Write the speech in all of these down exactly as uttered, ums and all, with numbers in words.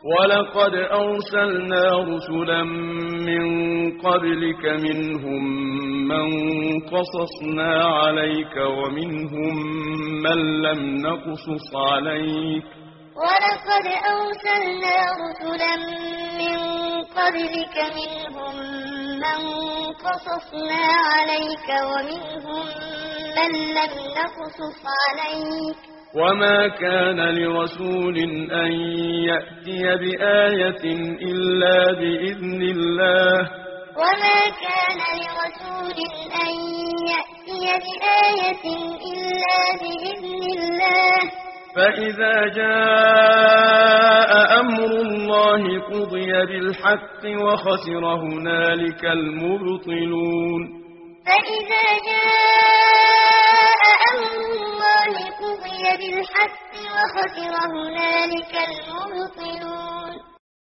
ولقد أرسلنا رسلا من قبلك منهم من قصصنا عليك ومنهم من لم نقصص عليك ولقد أرسلنا رسلا من قبلك منهم من قصصنا عليك ومنهم من لم نقصص عليك وما كان لرسول أن يأتي بآية إلا بإذن الله وما كان لرسول أن يأتي بآية إلا بإذن الله فإذا جاء أمر الله قضي بالحق وخسر هنالك المبطلون فإذا جاء أمر الله قضي بالحق وخسر هنالك المبطلون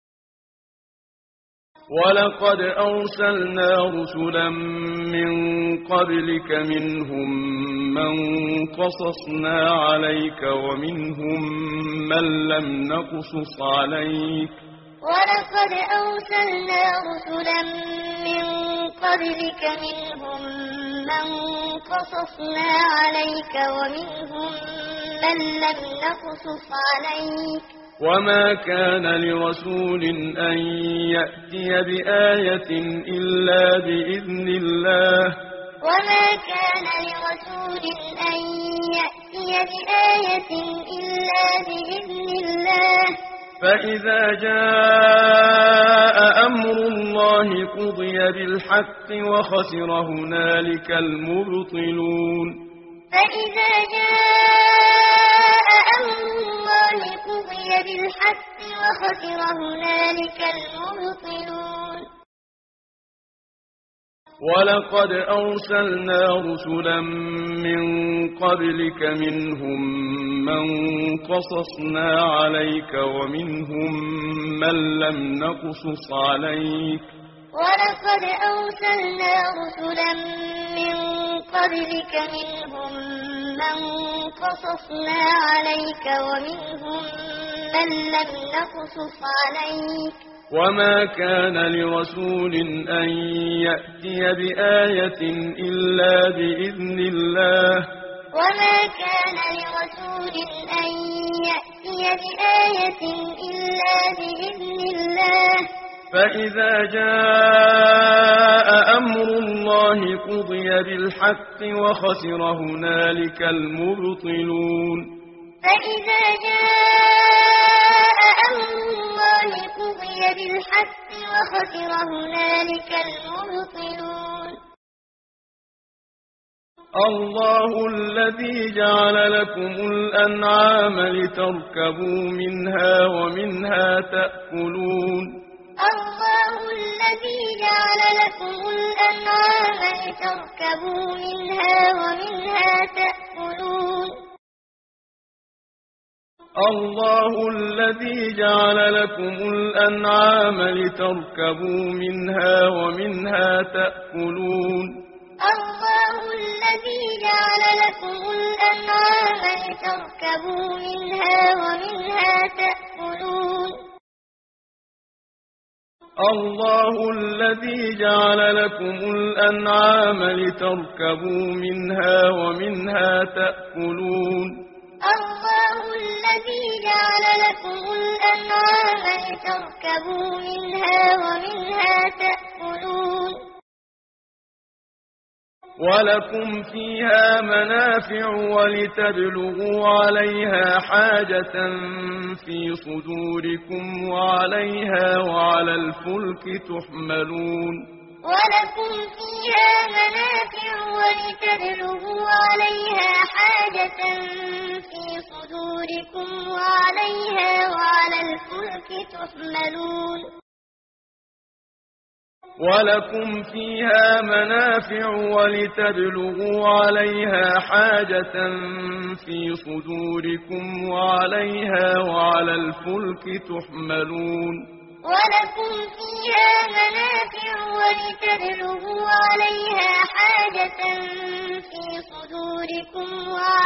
ولقد أرسلنا رسلا من قبلك منهم من قصصنا عليك ومنهم من لم نقصص عليك ولقد أرسلنا رسلا من قبلك منهم من قصصنا عليك ومنهم من لم نقصص عليك وما كان لرسول أن يأتي بآية إلا بإذن الله وما كان لرسول أن يأتي بآية إلا بإذن الله فإذا جاء أمر الله قضي بالحق وخسر هنالك المبطلون فإذا جاء أمر الله قضي بالحق وخسر هنالك المبطلون ولقد أرسلنا رسلا من قبلك منهم من قصصنا عليك ومنهم من لم نقصص عليك ولقد أرسلنا رسلا من قبلك منهم من قصصنا عليك ومنهم من لم نقصص عليك وما كان لرسول أن يأتي بآية إلا بإذن الله وما كان لرسول أن يأتي بآية إلا بإذن الله فإذا جاء أمر الله قضي بالحق وخسر هنالك المبطلون فإذا جاء أمر الله قضي بالحق وخسر هنالك المبطلون الله الذي جعل لكم الأنعام لتركبوا منها ومنها تأكلون الله الذي جعل لكم الأنعام لتركبوا منها ومنها تأكلون الله الذي جعل لكم الأنعام لتركبوا منها ومنها تأكلون الله الذي جعل لكم الأنعام لتركبوا منها ومنها تأكلون الله الذي جعل لكم الأنعام لتركبوا منها ومنها تأكلون الله الذي جعل لكم الأنعام لتركبوا منها ومنها تأكلون ولكم فيها منافع ولتبلغوا عليها حاجة في صدوركم وعليها وعلى الفلك تحملون ولكم فيها منافع ولتبلغوا عليها حاجة في صدوركم وعليها وعلى الفلك تحملون ولكم فيها منافع ولتبلغوا عليها حاجة في صدوركم وعليها وعلى الفلك تحملون ولكم فيها منافع ولتبلغوا عليها حاجة في صدوركم وعليها وعلى الفلك تحملون ولكم فيها منافع ولتبلغوا عليها حاجة في صدوركم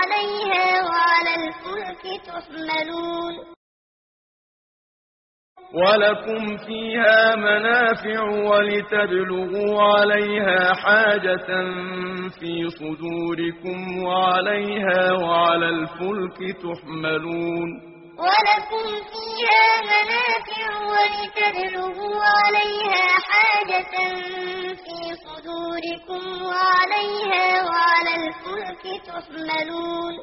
وعليها وعلى الفلك تحملون ولكم فيها منافع ولتبلغوا عليها حاجة في صدوركم وعليها وعلى الفلك تحملون ولكم فيها منافع ولتبلغوا عليها حاجة في صدوركم وعليها وعلى الفلك تحملون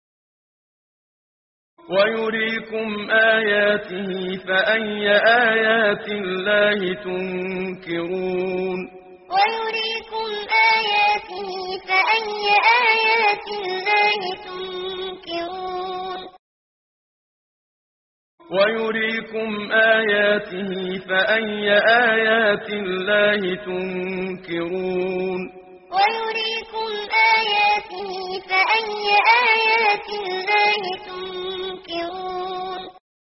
ويريكم آياته فأي آيات الله تنكرون ويريكم آياته فأي آيات الله تنكرون ويريكم آياته فأي آيات الله تنكرون ويريكم آياته فأي آيات الله تنكرون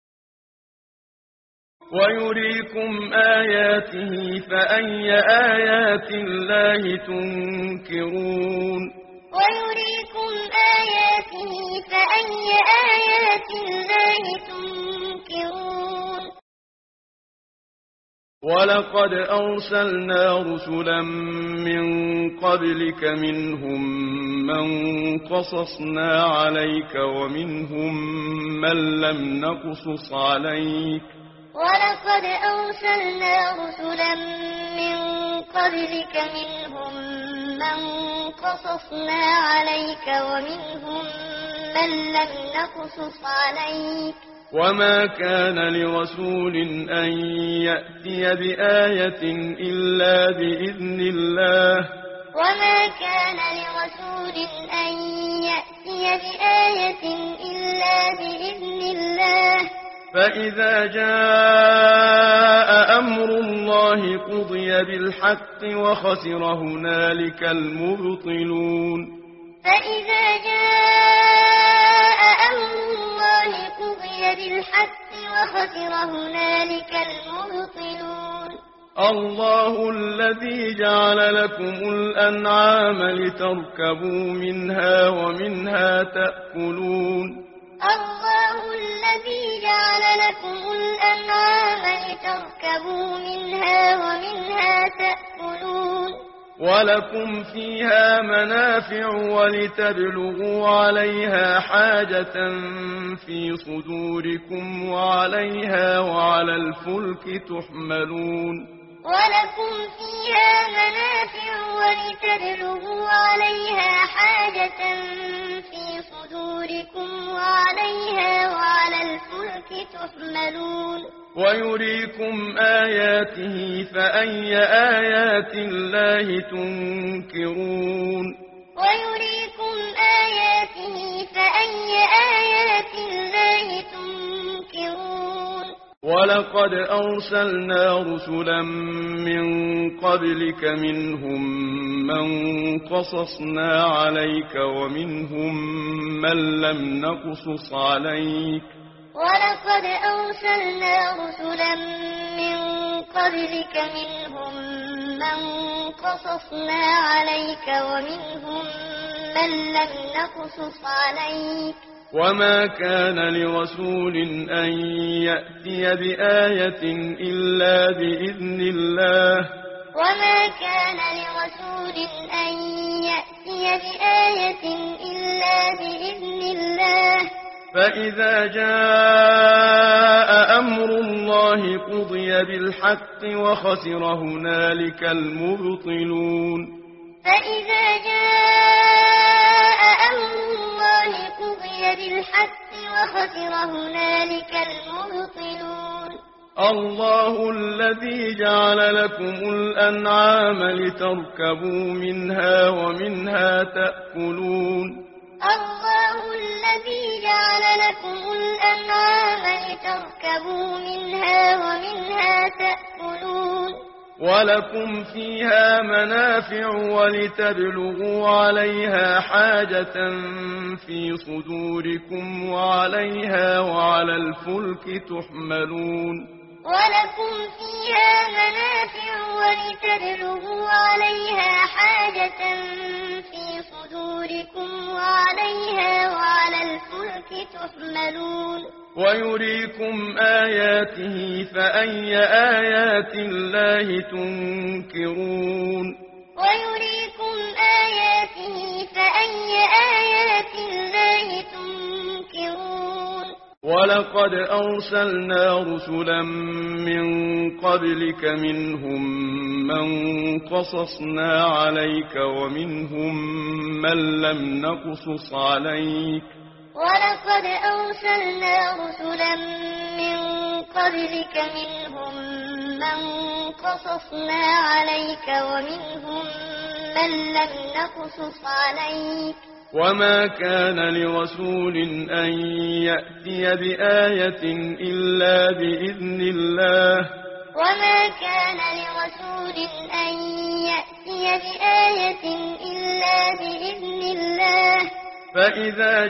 ويريكم آياته فأي آيات الله تنكرون ويريكم آياته فأي آيات الله تنكرون ولقد أرسلنا رسلا من قبلك منهم من قصصنا عليك ومنهم من لم نقصص عليك ولقد أرسلنا رسلا من قبلك منهم من قصصنا عليك ومنهم من لم نقصص عليك وما كان لرسول أن يأتي بآية إلا بإذن الله وما كان لرسول أن يأتي بآية إلا بإذن الله فإذا جاء أمر الله قضي بالحق وخسر هنالك المبطلون فإذا جاء أمر الله قضي بالحق وخسر هنالك المبطلون الله الذي جعل لكم الأنعام لتركبوا منها ومنها تأكلون الله الذي جعل لكم الأنعام لتركبوا منها ومنها تأكلون ولكم فيها منافع ولتبلغوا عليها حاجة في صدوركم وعليها وعلى الفلك تحملون ولكم فيها منافع ولتبلغوا عليها حاجة في صدوركم وعليها وعلى الفلك تحملون ويريكم آياته فأي آيات الله تنكرون ويريكم آياته فأي آيات الله تنكرون ولقد أرسلنا رسلا من قبلك منهم من قصصنا عليك ومنهم من لم نقصص عليك ولقد أرسلنا رسلا من قبلك منهم من قصصنا عليك ومنهم من لم نقصص عليك وما كان لرسول أن يأتي بآية إلا بإذن الله وما كان لرسول أن يأتي بآية إلا بإذن الله فإذا جاء أمر الله قضي بالحق وخسر هنالك المبطلون فإذا جاء أمر الله قضي بالحق وخسر هنالك المبطلون الله الذي جعل لكم الأنعام لتركبوا منها ومنها تأكلون الله الذي جعل لكم الأنعام لتركبوا منها ومنها تأكلون ولكم فيها منافع ولتبلغوا عليها حاجة في صدوركم وعليها وعلى الفلك تحملون ولكم فيها منافع ولتبلغوا عليها حاجة في صدوركم وعليها وعلى الفلك تحملون ويريكم آياته فأي آيات الله تنكرون ويريكم آياته فأي آيات الله تنكرون ولقد أرسلنا رسلا من قبلك منهم من قصصنا عليك ومنهم من لم نقصص عليك ولقد أرسلنا رسلا من قبلك منهم من قصصنا عليك ومنهم من لم نقصص عليك وما كان لرسول أن يأتي بآية إلا بإذن الله وما كان لرسول أن يأتي بآية إلا بإذن الله فإذا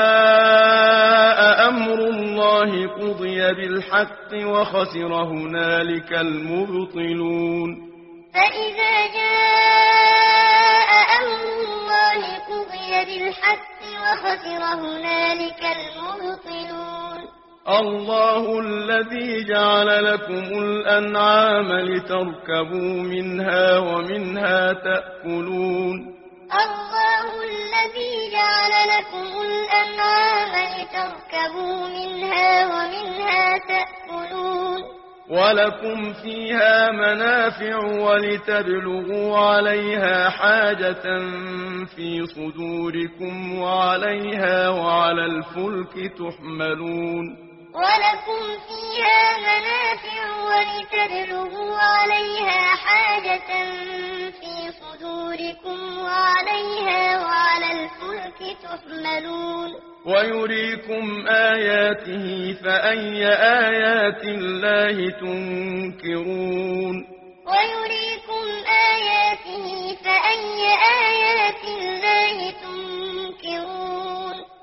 جاء أمر الله قضي بالحق وخسر هنالك المبطلون فإذا جاء أمر الله قضي بالحق وخسر هنالك المبطلون الله الذي جعل لكم الأنعام لتركبوا منها ومنها تأكلون الله الذي جعل لكم الأنعام لتركبوا منها ومنها تأكلون ولكم فيها منافع ولتبلغوا عليها حاجة في صدوركم وعليها وعلى الفلك تحملون ولكم فيها منافع ولتبلغوا عليها حاجة في صدوركم وعليها وعلى الفلك تحملون ويريكم آياته فأي آيات الله تنكرون ويريكم آياته